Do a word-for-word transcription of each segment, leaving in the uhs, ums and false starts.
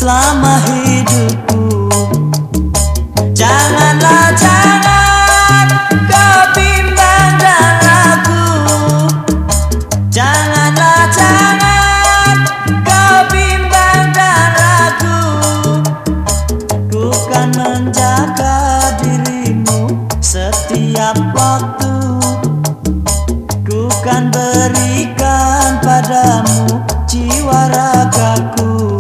selama hidupku. Janganlah jangan kau bimbang dan ragu. Janganlah jangan kau bimbang dan ragu. Ku kan menjaga dirimu setiap waktu. Ku kan berikan padamu jiwa ragaku.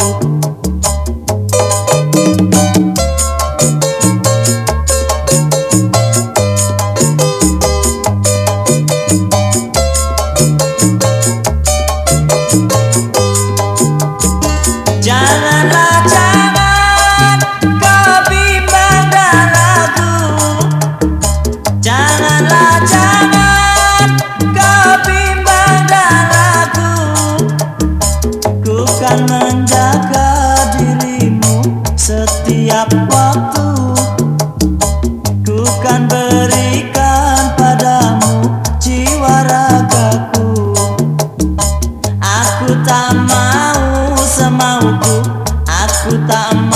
Janganlah jangan kau bimbang dan ragu. Janganlah jangan kau bimbang dan ragu. Ku kan menjaga dirimu setiap waktu. Ku kan berikan padamu jiwa ragaku. Aku tak mau semauku, aku tak